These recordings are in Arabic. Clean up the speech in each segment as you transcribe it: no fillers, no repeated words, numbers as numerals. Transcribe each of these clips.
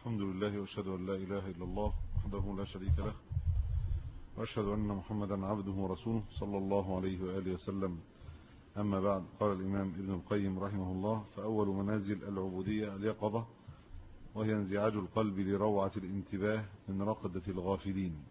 الحمد لله وأشهد أن لا إله إلا الله وحده لا شريك له، وأشهد أن محمدا عبده ورسوله صلى الله عليه وآله وسلم. أما بعد، قال الإمام ابن القيم رحمه الله: فأول منازل العبودية اليقظة، وهي انزعاج القلب لروعة الانتباه من رقدة الغافلين.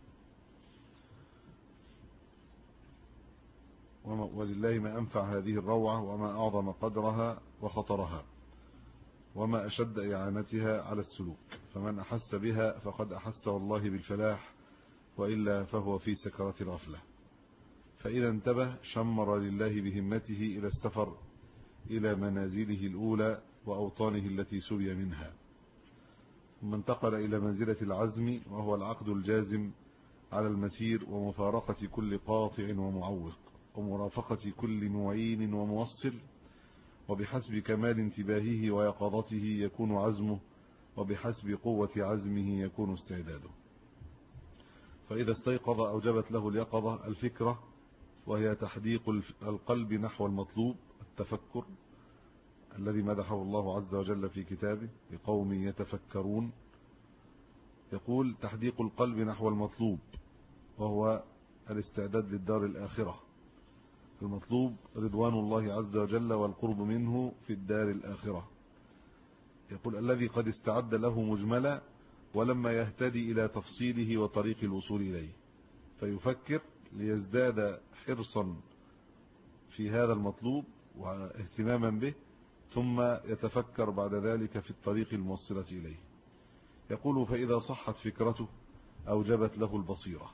ولله ما أنفع هذه الروعة، وما أعظم قدرها وخطرها، وما أشد إعانتها على السلوك. فمن أحس بها فقد أحس والله بالفلاح، وإلا فهو في سكرة الغفلة. فإذا انتبه شمر لله بهمته إلى السفر إلى منازله الأولى وأوطانه التي سبي منها، ثم انتقل إلى منزلة العزم، وهو العقد الجازم على المسير ومفارقة كل قاطع ومعوق، ومرافقة كل معين وموصل. وبحسب كمال انتباهه ويقظته يكون عزمه، وبحسب قوة عزمه يكون استعداده. فإذا استيقظ أوجبت له اليقظة الفكرة، وهي تحديق القلب نحو المطلوب، التفكر الذي مدحه الله عز وجل في كتابه بقوم يتفكرون. يقول: تحديق القلب نحو المطلوب، وهو الاستعداد للدار الآخرة. المطلوب رضوان الله عز وجل والقرب منه في الدار الآخرة. يقول: الذي قد استعد له مجملا، ولما يهتدي إلى تفصيله وطريق الوصول إليه، فيفكر ليزداد حرصا في هذا المطلوب واهتماما به، ثم يتفكر بعد ذلك في الطريق الموصلة إليه. يقول: فإذا صحت فكرته أوجبت له البصيرة.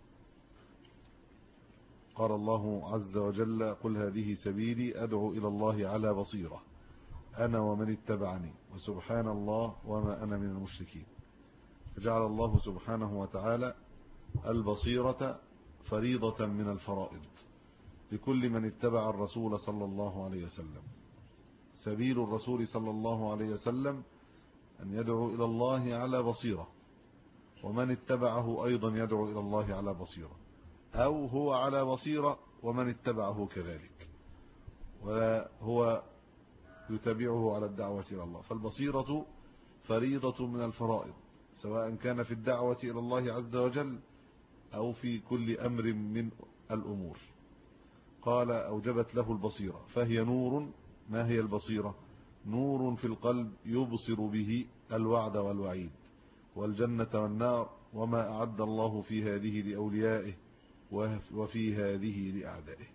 قال الله عز وجل: قل هذه سبيلي أدعو إلى الله على بصيرة أنا ومن اتبعني وسبحان الله وما أنا من المشركين. فجعل الله سبحانه وتعالى البصيرة فريضة من الفرائض لكل من اتبع الرسول صلى الله عليه وسلم. سبيل الرسول صلى الله عليه وسلم أن يدعو إلى الله على بصيرة، ومن اتبعه أيضا يدعو إلى الله على بصيرة، أو هو على بصيرة ومن اتبعه كذلك، وهو يتبعه على الدعوة إلى الله. فالبصيرة فريضة من الفرائض، سواء كان في الدعوة إلى الله عز وجل أو في كل أمر من الأمور. قال: أوجبت له البصيرة، فهي نور. ما هي البصيرة؟ نور في القلب يبصر به الوعد والوعيد والجنة والنار، وما أعد الله في هذه لأوليائه وفي هذه لأعدائه.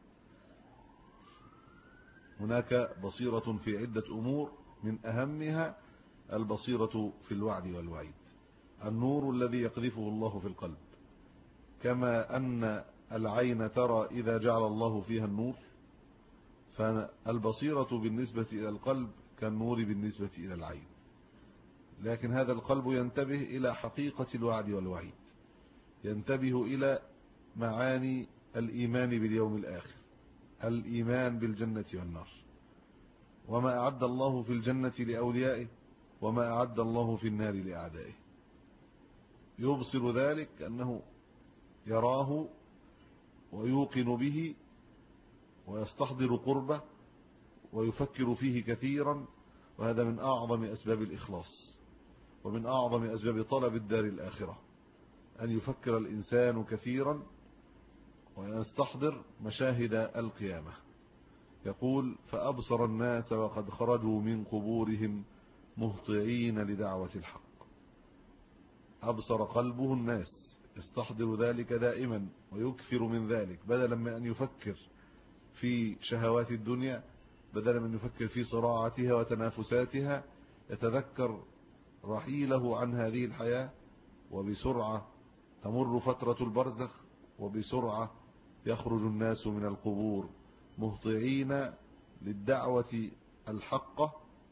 هناك بصيرة في عدة أمور، من أهمها البصيرة في الوعد والوعيد، النور الذي يقذفه الله في القلب. كما أن العين ترى إذا جعل الله فيها النور، فالبصيرة بالنسبة إلى القلب كالنور بالنسبة إلى العين. لكن هذا القلب ينتبه إلى حقيقة الوعد والوعيد، ينتبه إلى معاني الإيمان باليوم الآخر، الإيمان بالجنة والنار، وما أعد الله في الجنة لأوليائه، وما أعد الله في النار لأعدائه. يبصر ذلك أنه يراه ويوقن به ويستحضر قربه ويفكر فيه كثيرا. وهذا من أعظم أسباب الإخلاص، ومن أعظم أسباب طلب الدار الآخرة، أن يفكر الإنسان كثيرا ويستحضر مشاهد القيامة. يقول: فأبصر الناس وقد خرجوا من قبورهم مهطعين لدعوة الحق. أبصر قلبه الناس، يستحضر ذلك دائما ويكثر من ذلك، بدلا من أن يفكر في شهوات الدنيا، بدلا من أن يفكر في صراعاتها وتنافساتها، يتذكر رحيله عن هذه الحياة، وبسرعة تمر فترة البرزخ، وبسرعة يخرج الناس من القبور مهطعين للدعوة الحقة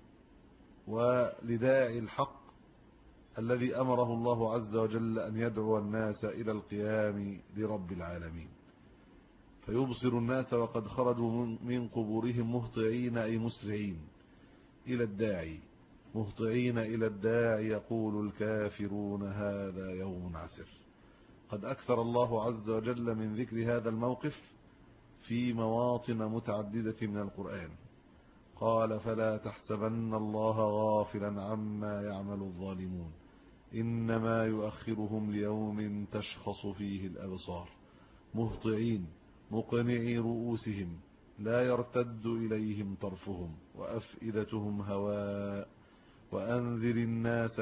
ولداعي الحق الذي أمره الله عز وجل أن يدعو الناس إلى القيام لرب العالمين. فيبصر الناس وقد خرجوا من قبورهم مهطعين، أي مسرعين إلى الداعي، مهطعين إلى الداعي. يقول الكافرون هذا يوم عسر. قد أكثر الله عز وجل من ذكر هذا الموقف في مواطن متعددة من القرآن، قال فلا تحسبن الله غافلا عما يعمل الظالمون إنما يؤخرهم ليوم تشخص فيه الأبصار مهطعين مقنعي رؤوسهم لا يرتد إليهم طرفهم وأفئدتهم هواء وأنذر الناس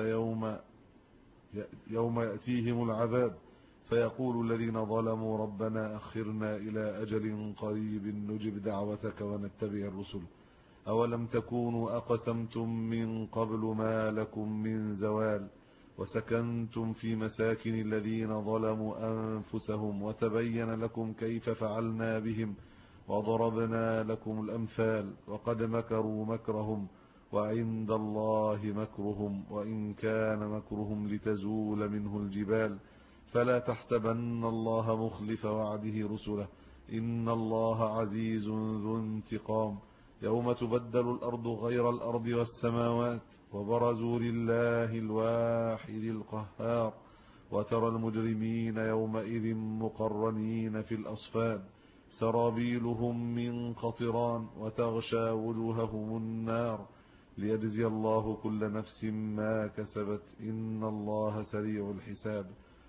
يوم يأتيهم العذاب فيقول الذين ظلموا ربنا أخرنا إلى أجل قريب نجب دعوتك ونتبع الرسل أولم تكونوا أقسمتم من قبل ما لكم من زوال وسكنتم في مساكن الذين ظلموا أنفسهم وتبين لكم كيف فعلنا بهم وضربنا لكم الأمثال وقد مكروا مكرهم وعند الله مكرهم وإن كان مكرهم لتزول منه الجبال فلا تحسبن الله مخلف وعده رسله إن الله عزيز ذو انتقام يوم تبدل الأرض غير الأرض والسماوات وبرزوا لله الواحد القهار وترى المجرمين يومئذ مقرنين في الأصفاد سرابيلهم من قطران وتغشى وجوههم النار ليجزي الله كل نفس ما كسبت إن الله سريع الحساب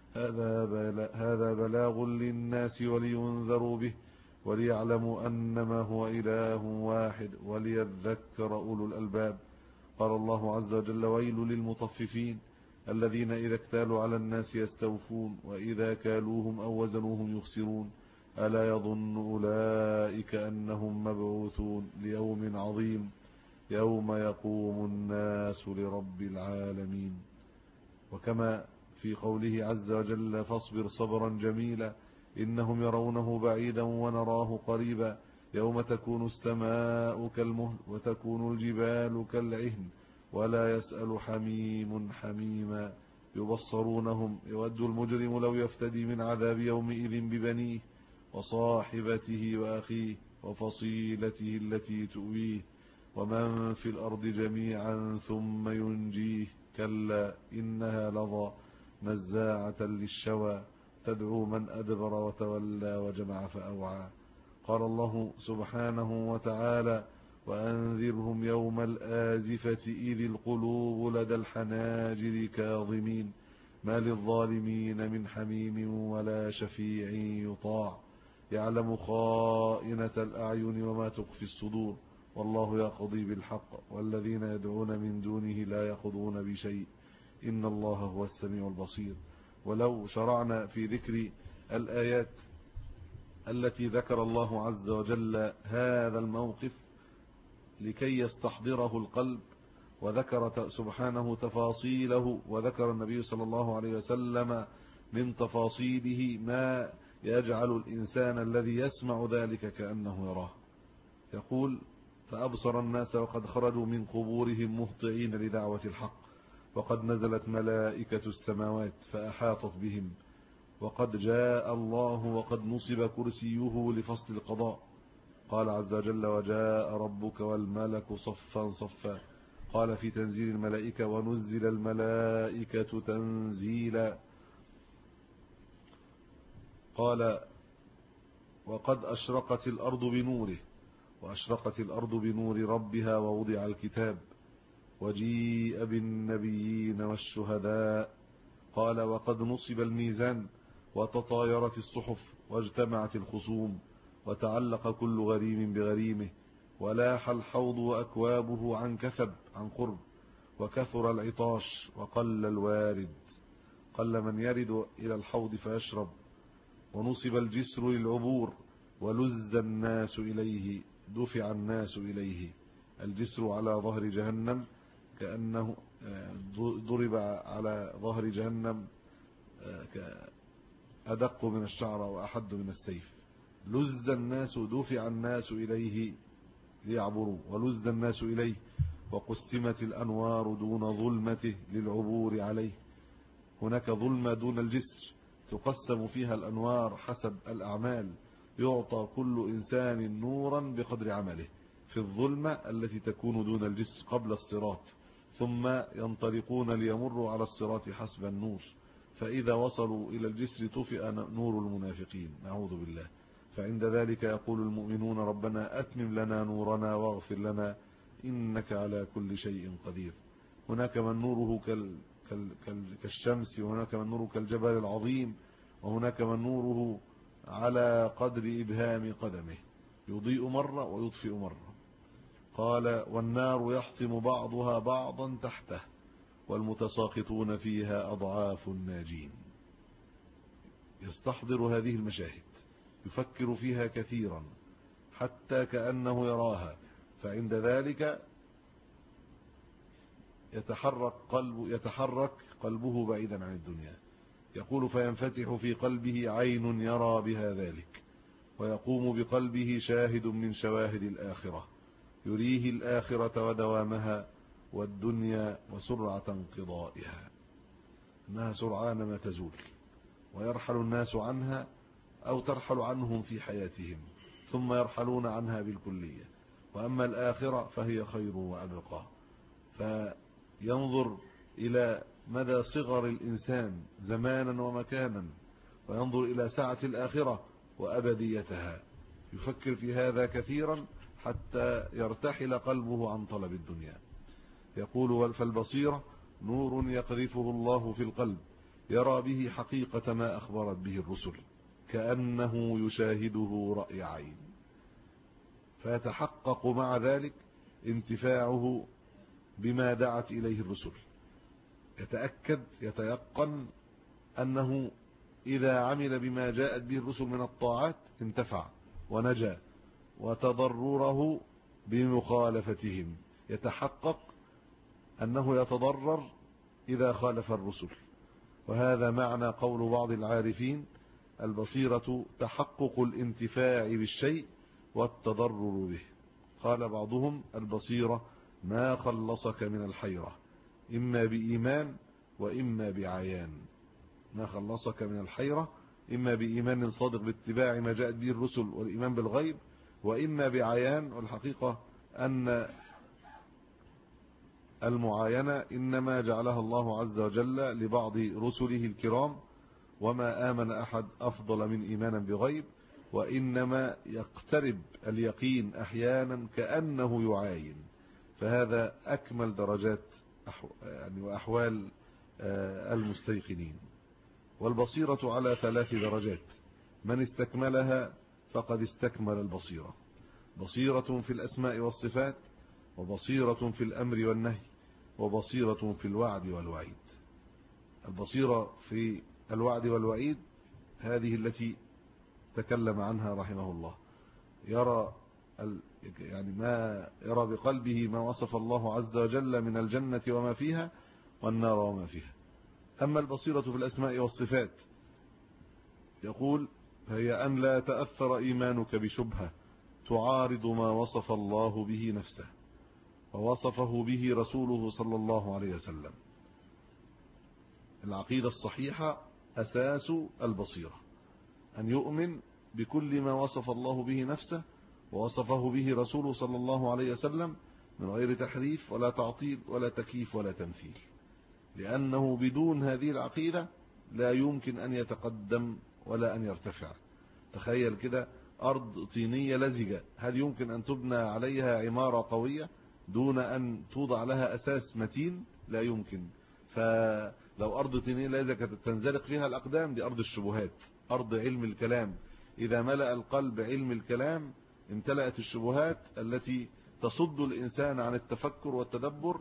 هذا بلاغ للناس ولينذروا به وليعلموا أنما هو إله واحد وليذكر أولو الألباب قال الله عز وجل ويل للمطففين الذين إذا اكتالوا على الناس يستوفون وإذا كالوهم أو وزنوهم يخسرون ألا يظن أولئك أنهم مبعوثون ليوم عظيم يوم يقوم الناس لرب العالمين. وكما في قوله عز وجل فاصبر صبرا جميلا إنهم يرونه بعيدا ونراه قريبا يوم تكون السماء كالمهل وتكون الجبال كالعهن ولا يسأل حميم حميما يبصرونهم يود المجرم لو يفتدي من عذاب يومئذ ببنيه وصاحبته وأخيه وفصيلته التي تؤويه ومن في الأرض جميعا ثم ينجيه كلا إنها لظى نزاعة للشوى تدعو من أدبر وتولى وجمع فأوعى قال الله سبحانه وتعالى وأنذرهم يوم الآزفة إذ القلوب لدى الحناجر كاظمين ما للظالمين من حميم ولا شفيع يطاع يعلم خائنة الأعين وما تخفي الصدور والله يقضي بالحق والذين يدعون من دونه لا يقضون بشيء إن الله هو السميع البصير. ولو شرعنا في ذكر الآيات التي ذكر الله عز وجل هذا الموقف لكي يستحضره القلب وذكر سبحانه تفاصيله وذكر النبي صلى الله عليه وسلم من تفاصيله ما يجعل الإنسان الذي يسمع ذلك كأنه يراه. يقول فأبصر الناس وقد خرجوا من قبورهم مهطعين لدعوة الحق وقد نزلت ملائكة السماوات فأحاطت بهم وقد جاء الله وقد نصب كرسيه لفصل القضاء قال عز وجل وجاء ربك والملك صفا صفا قال في تنزيل الملائكة ونزل الملائكة تنزيلا قال وقد أشرقت الأرض بنوره وأشرقت الأرض بنور ربها ووضع الكتاب وجيء بالنبيين والشهداء قال وقد نصب الميزان وتطايرت الصحف واجتمعت الخصوم وتعلق كل غريم بغريمه ولاح الحوض وأكوابه عن كثب عن قرب وكثر العطاش وقل الوارد قل من يرد إلى الحوض فيشرب ونصب الجسر للعبور ولز الناس إليه دفع الناس إليه الجسر على ظهر جهنم كأنه ضرب على ظهر جهنم أدق من الشعر وأحد من السيف لز الناس دفع الناس إليه ليعبروا ولز الناس إليه وقسمت الأنوار دون ظلمته للعبور عليه هناك ظلمة دون الجسر تقسم فيها الأنوار حسب الأعمال يعطى كل إنسان نورا بقدر عمله في الظلمة التي تكون دون الجسر قبل الصراط ثم ينطلقون ليمروا على الصراط حسب النور فإذا وصلوا إلى الجسر طفئ نور المنافقين نعوذ بالله فعند ذلك يقول المؤمنون ربنا أتمم لنا نورنا واغفر لنا إنك على كل شيء قدير. هناك من نوره كالشمس، وهناك من نوره كالجبل العظيم، وهناك من نوره على قدر إبهام قدمه، يضيء مرة ويطفئ مرة. قال والنار يحطم بعضها بعضا تحته والمتساقطون فيها أضعاف الناجين. يستحضر هذه المشاهد، يفكر فيها كثيرا حتى كأنه يراها، فعند ذلك يتحرك قلبه بعيدا عن الدنيا. يقول فينفتح في قلبه عين يرى بها ذلك، ويقوم بقلبه شاهد من شواهد الآخرة يريه الآخرة ودوامها والدنيا وسرعة انقضائها، إنها سرعان ما تزول ويرحل الناس عنها أو ترحل عنهم في حياتهم ثم يرحلون عنها بالكلية. وأما الآخرة فهي خير وأبقى. فينظر إلى مدى صغر الإنسان زمانا ومكانا، وينظر إلى سعة الآخرة وأبديتها، يفكر في هذا كثيرا حتى يرتحل قلبه عن طلب الدنيا. يقول فالبصيرة نور يقذفه الله في القلب يرى به حقيقة ما أخبرت به الرسل كأنه يشاهده رأي عين، فيتحقق مع ذلك انتفاعه بما دعت إليه الرسل. يتأكد يتيقن أنه إذا عمل بما جاءت به الرسل من الطاعات انتفع ونجا، وتضرره بمخالفتهم يتحقق أنه يتضرر إذا خالف الرسل. وهذا معنى قول بعض العارفين البصيرة تحقق الانتفاع بالشيء والتضرر به. قال بعضهم البصيرة ما خلصك من الحيرة إما بإيمان وإما بعيان. ما خلصك من الحيرة إما بإيمان صادق باتباع ما جاءت به الرسل والإيمان بالغيب، وإما بعيان. والحقيقة أن المعاينة إنما جعلها الله عز وجل لبعض رسله الكرام، وما آمن أحد أفضل من إيمانا بغيب، وإنما يقترب اليقين أحيانا كأنه يعاين. فهذا أكمل درجات وأحوال المستيقنين. والبصيرة على 3 درجات، من استكملها فقد استكمل البصيرة. بصيرة في الأسماء والصفات، وبصيرة في الأمر والنهي، وبصيرة في الوعد والوعيد. البصيرة في الوعد والوعيد هذه التي تكلم عنها رحمه الله، يرى ما يرى بقلبه ما وصف الله عز وجل من الجنة وما فيها والنار وما فيها. أما البصيرة في الأسماء والصفات يقول فهي أن لا تأثر إيمانك بشبهة تعارض ما وصف الله به نفسه ووصفه به رسوله صلى الله عليه وسلم. العقيدة الصحيحة أساس البصيرة أن يؤمن بكل ما وصف الله به نفسه ووصفه به رسوله صلى الله عليه وسلم من غير تحريف ولا تعطيل ولا تكييف ولا تمثيل، لأنه بدون هذه العقيدة لا يمكن أن يتقدم ولا أن يرتفع. تخيل كده أرض طينية لزجة، هل يمكن أن تبنى عليها عمارة قوية دون أن توضع لها أساس متين؟ لا يمكن. فلو أرض طينية لزجة تنزلق فيها الأقدام، دي أرض الشبهات، أرض علم الكلام. إذا ملأ القلب علم الكلام امتلأت الشبهات التي تصد الإنسان عن التفكر والتدبر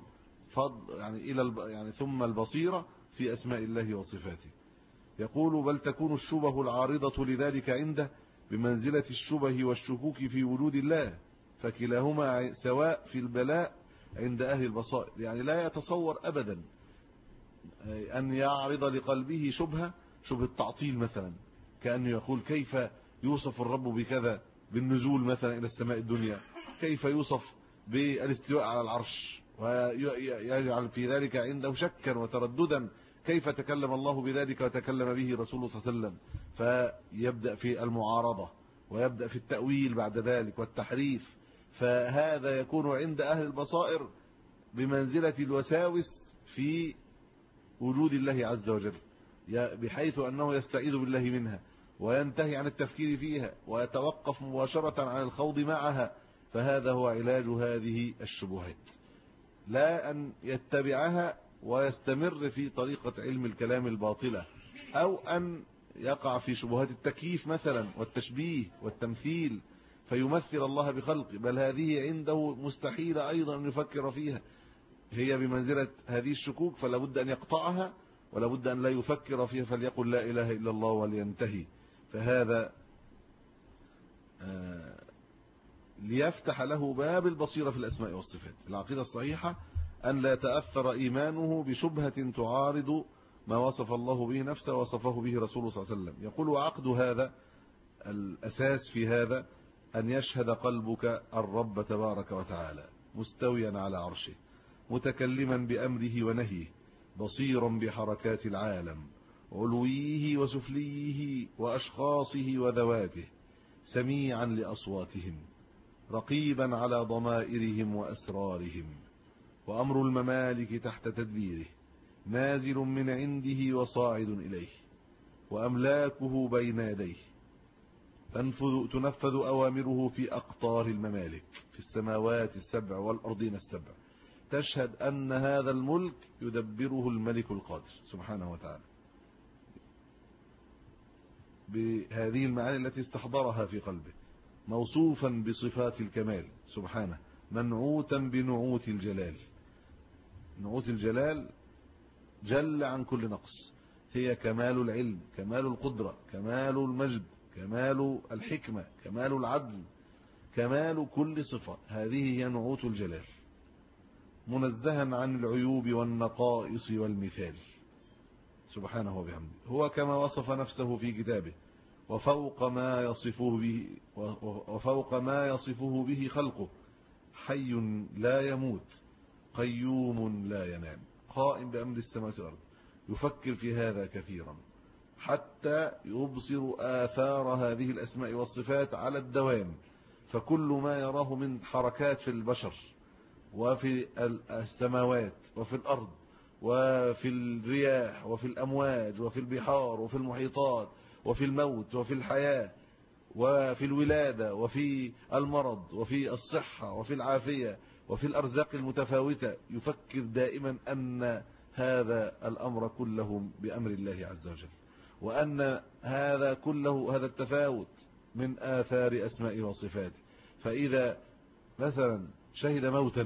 ثم البصيرة في أسماء الله وصفاته. يقول بل تكون الشبه العارضة لذلك عنده بمنزلة الشبه والشكوك في وجود الله، فكلاهما سواء في البلاء عند أهل البصائر. يعني لا يتصور أبدا أن يعرض لقلبه شبهة تعطيل مثلا، كأنه يقول كيف يوصف الرب بكذا، بالنزول مثلا إلى السماء الدنيا، كيف يوصف بالاستواء على العرش، ويجعل في ذلك عنده شكا وترددا، كيف تكلم الله بذلك وتكلم به رسوله صلى الله عليه وسلم. فيبدأ في المعارضة ويبدأ في التأويل بعد ذلك والتحريف. فهذا يكون عند أهل البصائر بمنزلة الوساوس في وجود الله عز وجل، بحيث أنه يستعيذ بالله منها وينتهي عن التفكير فيها ويتوقف مباشرة عن الخوض معها، فهذا هو علاج هذه الشبهات، لا أن يتبعها ويستمر في طريقة علم الكلام الباطلة، أو أن يقع في شبهات التكييف مثلا والتشبيه والتمثيل فيمثل الله بخلقه، بل هذه عنده مستحيل أيضا أن يفكر فيها، هي بمنزلة هذه الشكوك، فلا بد أن يقطعها ولا بد أن لا يفكر فيها، فليقل لا إله إلا الله ولينتهي. فهذا ليفتح له باب البصيرة في الأسماء والصفات. العقيدة الصحيحة أن لا يتأثر إيمانه بشبهة تعارض ما وصف الله به نفسه وصفه به رسوله صلى الله عليه وسلم. يقول: وعقد هذا الأساس في هذا أن يشهد قلبك الرب تبارك وتعالى مستويا على عرشه، متكلما بأمره ونهيه، بصيرا بحركات العالم، علويه وسفليه وأشخاصه وذواته، سميعا لأصواتهم، رقيبا على ضمائرهم وأسرارهم، وأمر الممالك تحت تدبيره، نازل من عنده وصاعد إليه، وأملاكه بين يديه، تنفذ أوامره في أقطار الممالك في السماوات السبع والأرضين السبع، تشهد أن هذا الملك يدبره الملك القادر سبحانه وتعالى، بهذه المعاني التي استحضرها في قلبه، موصوفا بصفات الكمال سبحانه، منعوتا بنعوت الجلال. نعوت الجلال جل عن كل نقص، هي كمال العلم، كمال القدرة، كمال المجد، كمال الحكمة، كمال العدل، كمال كل صفة، هذه هي نعوت الجلال، منزها عن العيوب والنقائص والمثال سبحانه وبحمده. هو كما وصف نفسه في كتابه: وفوق ما يصفه به خلقه، حي لا يموت، قيوم لا ينام، قائم بأمر السماوات والأرض. يفكر في هذا كثيرا حتى يبصر آثار هذه الأسماء والصفات على الدوام، فكل ما يراه من حركات في البشر وفي السماوات وفي الأرض وفي الرياح وفي الأمواج وفي البحار وفي المحيطات وفي الموت وفي الحياة وفي الولادة وفي المرض وفي الصحة وفي العافية وفي الأرزاق المتفاوتة، يفكر دائما أن هذا الأمر كله بأمر الله عز وجل، وأن هذا كله، هذا التفاوت من آثار أسماء وصفاته. فإذا مثلا شهد موتا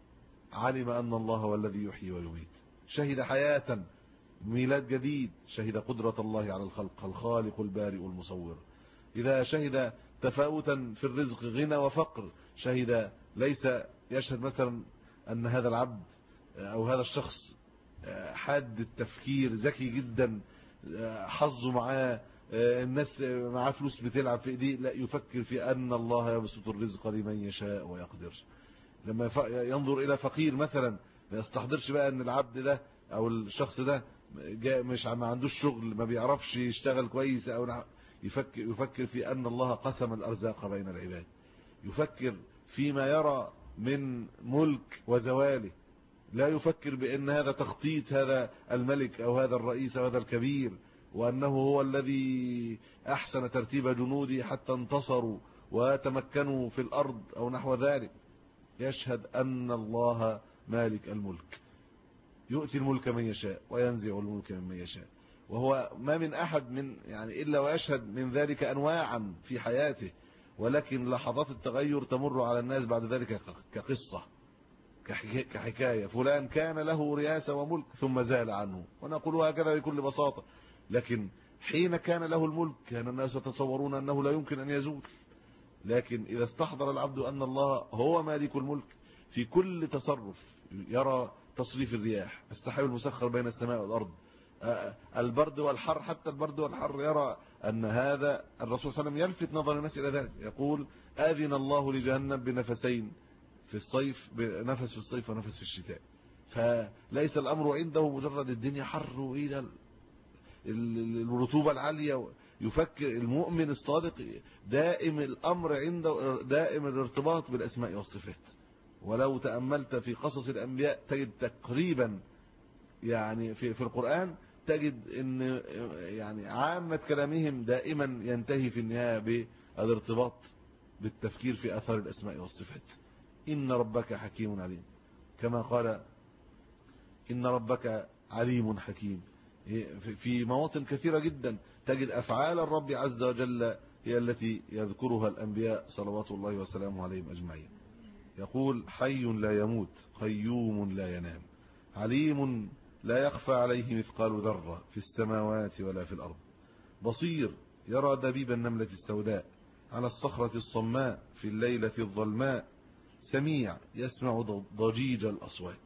علم أن الله هو الذي يحيي ويميت، شهد حياة ميلاد جديد، شهد قدرة الله على الخلق، الخالق البارئ المصور. إذا شهد تفاوتا في الرزق، غنى وفقر، شهد ليس يشهد مثلا أن هذا العبد أو هذا الشخص حاد التفكير، ذكي جدا، حظه معاه، الناس معاه فلوس بتلعب في ايديه، لا، يفكر في أن الله يبسط الرزق لمن يشاء ويقدر. لما ينظر إلى فقير مثلا، ما يستحضرش بقى أن العبد ده أو الشخص ده مش ما عندوش شغل، ما بيعرفش يشتغل كويس، أو يفكر في أن الله قسم الأرزاق بين العباد، يفكر فيما يرى من ملك وزواله، لا يفكر بأن هذا تخطيط هذا الملك أو هذا الرئيس أو هذا الكبير، وأنه هو الذي أحسن ترتيب جنوده حتى انتصروا وتمكنوا في الأرض أو نحو ذلك. يشهد أن الله مالك الملك، يؤتي الملك من يشاء وينزع الملك ممن يشاء، وهو ما من أحد من إلا ويشهد من ذلك أنواعا في حياته، ولكن لحظات التغير تمر على الناس بعد ذلك كقصة، كحكاية: فلان كان له رئاسة وملك ثم زال عنه، ونقول هكذا بكل بساطة. لكن حين كان له الملك كان الناس يتصورون أنه لا يمكن أن يزول، لكن إذا استحضر العبد أن الله هو مالك الملك، في كل تصرف يرى تصريف الرياح، السحاب المسخر بين السماء والأرض، البرد والحر، حتى البرد والحر يرى أن هذا. الرسول صلى الله عليه وسلم يلفت نظر الناس إلى ذلك، يقول: آذن الله لجهنم بنفسين في الصيف، نفس في الصيف ونفس في الشتاء. فليس الأمر عنده مجرد الدنيا حر وإذا الرطوبة العالية. يفكر المؤمن الصادق دائم الأمر عنده، دائم الارتباط بالأسماء والصفات. ولو تأملت في قصص الأنبياء تجد تقريبا في القرآن تجد ان عامة كلامهم دائما ينتهي في النهاية بالارتباط بالتفكير في أثار الأسماء والصفات. إن ربك حكيم عليم، كما قال إن ربك عليم حكيم. في مواطن كثيرة جدا تجد أفعال الرب عز وجل هي التي يذكرها الأنبياء صلوات الله وسلامه عليهم أجمعين. يقول حي لا يموت، قيوم لا ينام، عليم لا يخفى عليه مثقال ذرة في السماوات ولا في الأرض، بصير يرى دبيب النملة السوداء على الصخرة الصماء في الليلة الظلماء، سميع يسمع ضجيج الأصوات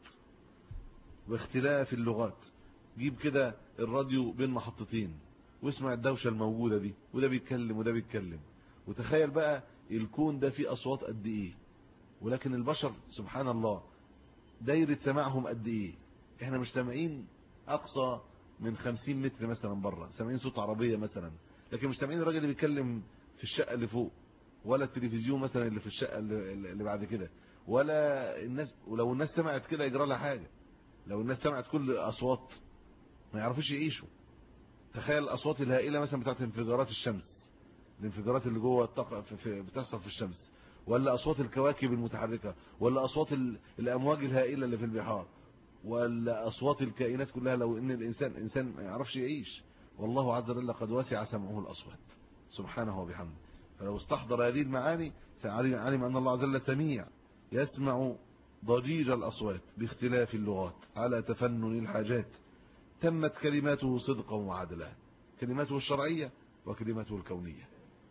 واختلاف اللغات. جيب كده الراديو بين محطتين واسمع الدوشة الموجودة دي، وده بيتكلم وده بيتكلم، وتخيل بقى الكون ده فيه أصوات قد إيه، ولكن البشر سبحان الله دايرة سماعهم قد إيه. احنا مش سامعين أقصى من 50 متر مثلا بره، سامعين صوت عربية مثلا، لكن مش سامعين الراجل اللي بيتكلم في الشقة اللي فوق، ولا التلفزيون مثلا اللي في الشقة اللي بعد كده، ولا الناس. ولو الناس سمعت كده يجرى لها حاجة، لو الناس سمعت كل الأصوات ما يعرفوش يعيشوا. تخيل الأصوات الهائلة مثلا بتاعت انفجارات الشمس، الانفجارات اللي جوه الطاقة بتحصل في الشمس، ولا أصوات الكواكب المتحركة، ولا أصوات الأمواج الهائلة اللي في البحار، ولا أصوات الكائنات كلها. لو إن الإنسان ما يعرفش يعيش، والله عز وجل قد وسع سمعه الأصوات سبحانه وبحمده. فلو استحضر هذه المعاني علم أن الله عز وجل سميع يسمع ضجيج الأصوات باختلاف اللغات على تفنن الحاجات، تمت كلماته صدقا وعدلا، كلماته الشرعية وكلماته الكونية.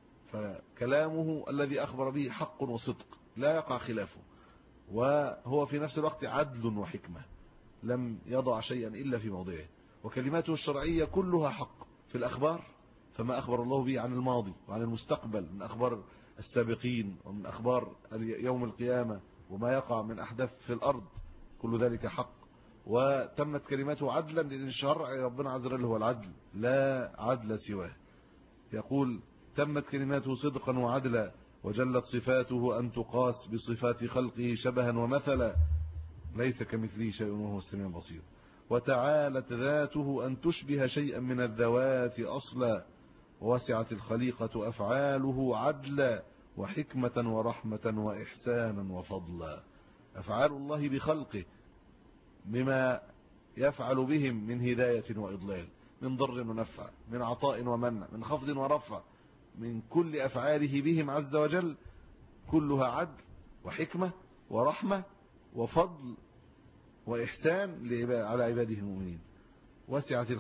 فكلامه الذي أخبر به حق وصدق لا يقع خلافه، وهو في نفس الوقت عدل وحكمة، لم يضع شيئا إلا في موضعه. وكلماته الشرعية كلها حق في الأخبار، فما أخبر الله به عن الماضي وعن المستقبل من أخبار السابقين ومن أخبار يوم القيامة وما يقع من أحداث في الأرض، كل ذلك حق. وتمت كلماته عدلا، لأن شرع ربنا عز وجل هو العدل لا عدل سواه. يقول تمت كلماته صدقا وعدلا، وجلت صفاته أن تقاس بصفات خلقه شبها ومثلا، ليس كمثله شيء وهو السميع البصير. وتعالت ذاته أن تشبه شيئا من الذوات أصلا، ووسعت الخليقة أفعاله عدلا وحكمة ورحمة وإحسانا وفضلا. أفعال الله بخلقه بما يفعل بهم من هداية وإضلال، من ضر ونفع، من عطاء ومنع، من خفض ورفع، من كل أفعاله بهم عز وجل كلها عدل وحكمة ورحمة وفضل وإحسان على عباده المؤمنين. وسعت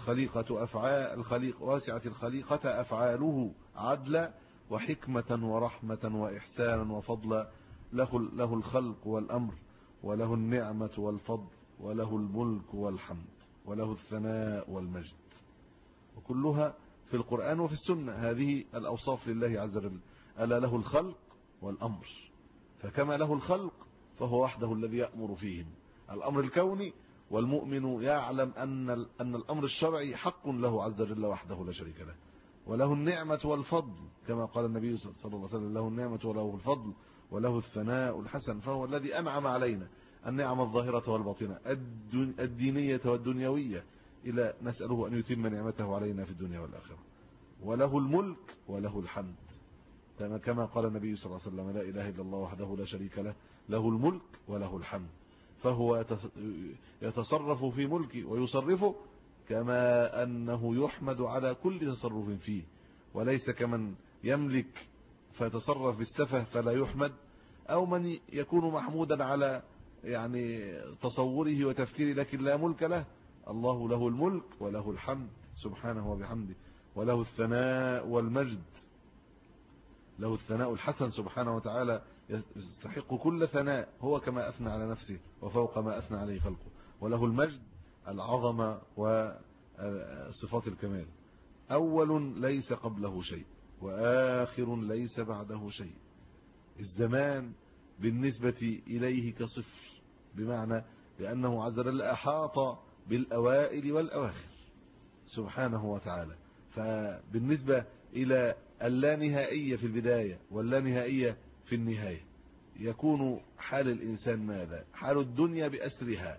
الخليقة أفعاله عدلا وحكمة ورحمة وإحسانا وفضلا، له الخلق والأمر، وله النعمة والفضل، وله الملك والحمد، وله الثناء والمجد، وكلها في القرآن وفي السنة. هذه الأوصاف لله عز وجل. ألا له الخلق والأمر، فكما له الخلق فهو وحده الذي يأمر فيهم الأمر الكوني، والمؤمن يعلم أن الأمر الشرعي حق له عز وجل وحده لا شريك له. وله النعمة والفضل، كما قال النبي صلى الله عليه وسلم له النعمة وله الفضل وله الثناء الحسن، فهو الذي أنعم علينا النعم الظاهرة والباطنة الدينية والدنيوية، إلى نسأله أن يتم نعمته علينا في الدنيا والآخرة. وله الملك وله الحمد، كما قال النبي صلى الله عليه وسلم لا إله إلا الله وحده لا شريك له، له الملك وله الحمد. فهو يتصرف في ملكه ويصرفه كما أنه يحمد على كل تصرف فيه، وليس كمن يملك فيتصرف بالسفه فلا يحمد، أو من يكون محمودا على يعني تصوره وتفكيره لكن لا ملك له. الله له الملك وله الحمد سبحانه وبحمده، وله الثناء والمجد، له الثناء الحسن سبحانه وتعالى، يستحق كل ثناء هو كما أثنى على نفسه وفوق ما أثنى عليه خلقه. وله المجد العظمة وصفات الكمال، أول ليس قبله شيء وآخر ليس بعده شيء. الزمان بالنسبة إليه كصفر، بمعنى لأنه عز وجل أحاط بالأوائل والأواخر سبحانه وتعالى. فبالنسبة إلى اللانهائية في البداية واللانهائية في النهاية، يكون حال الإنسان ماذا؟ حال الدنيا بأسرها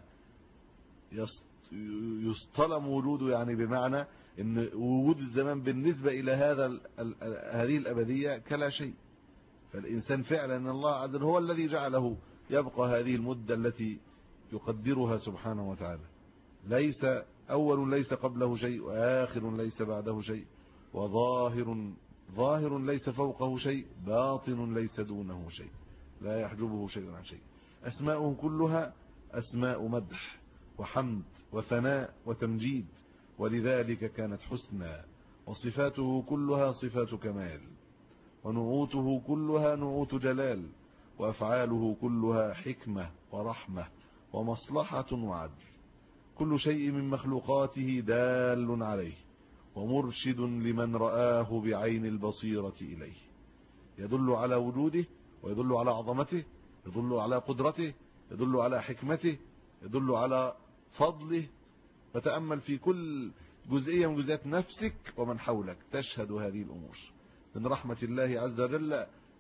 يصطلم وجوده، يعني بمعنى أن وجود الزمان بالنسبة إلى هذه الأبدية كلا شيء. فالإنسان فعلا أن الله عز وجل هو الذي جعله يبقى هذه المدة التي يقدرها سبحانه وتعالى. ليس أول ليس قبله شيء، وآخر ليس بعده شيء، ظاهر ليس فوقه شيء، باطن ليس دونه شيء، لا يحجبه شيء عن شيء. أسماؤه كلها أسماء مدح وحمد وثناء وتمجيد، ولذلك كانت حسنى. وصفاته كلها صفات كمال، ونعوته كلها نعوت جلال، وأفعاله كلها حكمة ورحمة ومصلحة وعدل. كل شيء من مخلوقاته دال عليه ومرشد لمن رآه بعين البصيرة إليه، يدل على وجوده، ويدل على عظمته، يدل على قدرته، يدل على حكمته، يدل على فضله. فتأمل في كل جزئية من جزئيات نفسك ومن حولك تشهد هذه الأمور. من رحمة الله عز وجل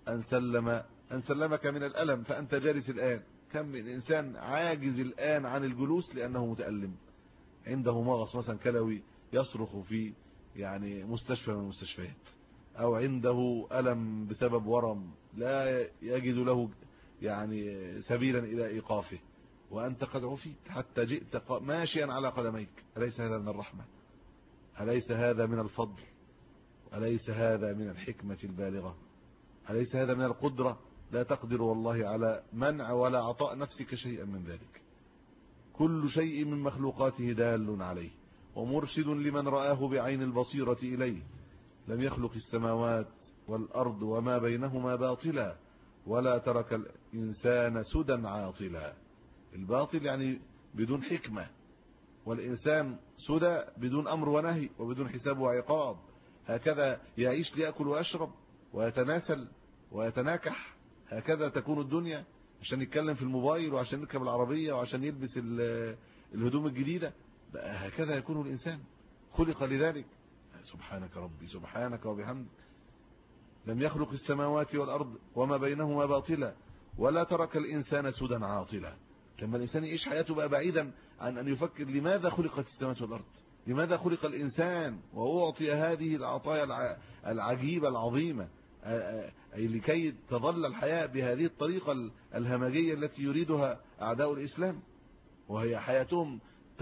أن سلمك من الألم، فأنت جالس الآن. كم من إنسان عاجز الآن عن الجلوس لأنه متألم، عنده مغص مثلا كلوي يصرخ في مستشفى من المستشفيات، أو عنده ألم بسبب ورم لا يجد له سبيلا إلى إيقافه، وأنت قد عفيت حتى جئت ماشيا على قدميك. أليس هذا من الرحمة؟ أليس هذا من الفضل؟ أليس هذا من الحكمة البالغة؟ أليس هذا من القدرة؟ لا تقدر والله على منع ولا عطاء نفسك شيئا من ذلك. كل شيء من مخلوقاته دال عليه ومرشد لمن رآه بعين البصيرة إليه. لم يخلق السماوات والأرض وما بينهما باطلا، ولا ترك الإنسان سدى عاطلا. الباطل بدون حكمة، والإنسان سدى بدون أمر ونهي وبدون حساب وعقاب. هكذا يعيش ليأكل ويشرب ويتناسل ويتناكح. هكذا تكون الدنيا، عشان يتكلم في الموبايل وعشان يركب العربية وعشان يلبس الهدوم الجديدة. هكذا يكون الإنسان، خلق لذلك. سبحانك ربي، سبحانك وبحمدك. لم يخلق السماوات والأرض وما بينهما باطلا، ولا ترك الإنسان سدى عاطلا. لما الإنسان يعيش حياته بقى بعيدا عن أن يفكر لماذا خلقت السماوات والأرض، لماذا خلق الإنسان وأعطي هذه العطايا العجيبة العظيمة، أي لكي تظل الحياة بهذه الطريقة الهمجية التي يريدها أعداء الإسلام، وهي حياتهم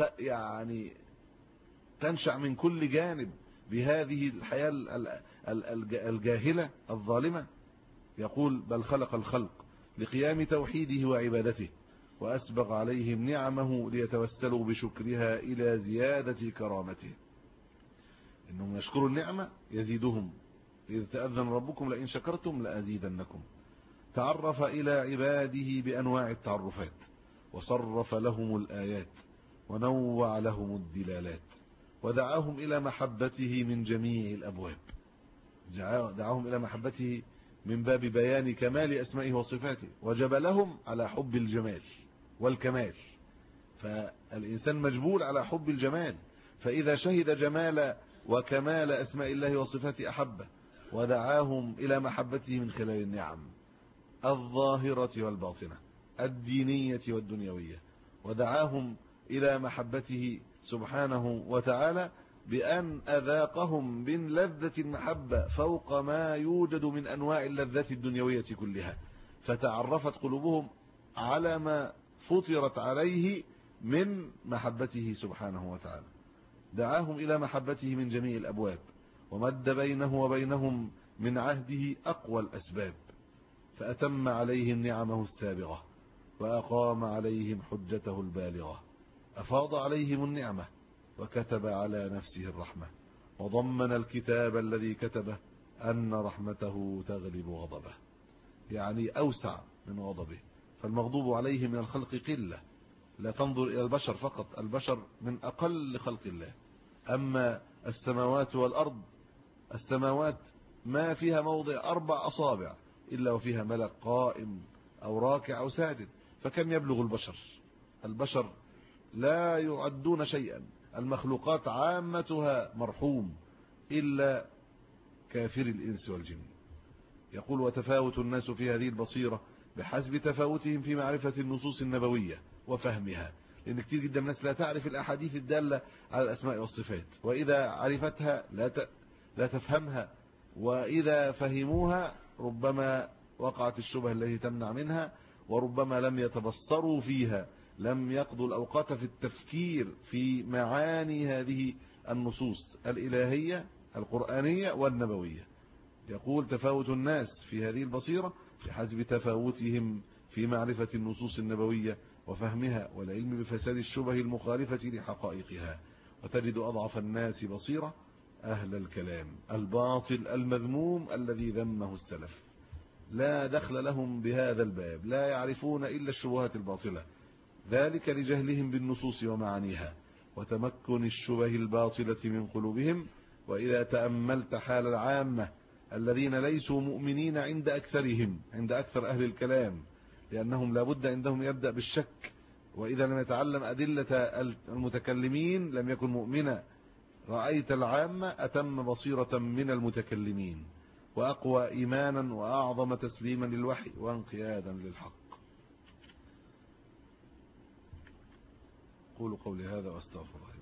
تنشأ من كل جانب بهذه الحياة الجاهلة الظالمة. يقول: بل خلق الخلق لقيام توحيده وعبادته، وأسبغ عليهم نعمه ليتوسلوا بشكرها إلى زيادة كرامته. إنهم يشكروا النعمة يزيدهم، إذ تأذن ربكم لئن شكرتم لأزيدنكم. تعرف إلى عباده بأنواع التعرفات، وصرف لهم الآيات، ونوع لهم الدلالات، ودعاهم إلى محبته من جميع الأبواب. دعاهم إلى محبته من باب بيان كمال أسمائه وصفاته، وجبلهم على حب الجمال والكمال. فالإنسان مجبول على حب الجمال، فإذا شهد جمال وكمال أسماء الله وصفاته أحبه، ودعاهم إلى محبته من خلال النعم الظاهرة والباطنة، الدينية والدنيوية. ودعاهم إلى محبته سبحانه وتعالى بأن أذاقهم من لذة المحبة فوق ما يوجد من أنواع اللذات الدنيوية كلها، فتعرفت قلوبهم على ما فطرت عليه من محبته سبحانه وتعالى. دعاهم إلى محبته من جميع الأبواب، ومد بينه وبينهم من عهده أقوى الأسباب، فأتم عليهم نعمه السابغة، وأقام عليهم حجته البالغة. أفاض عليهم النعمة، وكتب على نفسه الرحمة، وضمن الكتاب الذي كتبه أن رحمته تغلب غضبه، أوسع من غضبه. فالمغضوب عليه من الخلق قلة، لا تنظر إلى البشر فقط، البشر من أقل خلق الله. أما السماوات والأرض، السماوات ما فيها موضع 4 أصابع إلا وفيها ملك قائم أو راكع أو ساجد، فكم يبلغ البشر؟ البشر لا يعدون شيئا. المخلوقات عامتها مرحوم إلا كافر الإنس والجن. يقول: وتفاوت الناس في هذه البصيرة بحسب تفاوتهم في معرفة النصوص النبوية وفهمها. لأن كتير جدا الناس لا تعرف الأحاديث الدالة على الأسماء والصفات، وإذا عرفتها لا تفهمها، وإذا فهموها ربما وقعت الشبهة التي تمنع منها، وربما لم يتبصروا فيها، لم يقضوا الأوقات في التفكير في معاني هذه النصوص الإلهية القرآنية والنبوية. يقول تفاوت الناس في هذه البصيرة بحسب تفاوتهم في معرفة النصوص النبوية وفهمها والعلم بفساد الشبه المخالفة لحقائقها. وتجد أضعف الناس بصيرة أهل الكلام الباطل المذموم الذي ذمه السلف، لا دخل لهم بهذا الباب، لا يعرفون إلا الشبهات الباطلة، ذلك لجهلهم بالنصوص ومعانيها وتمكن الشبه الباطلة من قلوبهم. وإذا تأملت حال العامة الذين ليسوا مؤمنين عند أكثرهم، عند أكثر أهل الكلام، لأنهم لابد عندهم يبدأ بالشك، وإذا لم يتعلم أدلة المتكلمين لم يكن مؤمنا. رأيت العامة أتم بصيرة من المتكلمين، وأقوى إيمانا وأعظم تسليما للوحي وانقيادا للحق. قولوا قولي هذا واستغفر الله.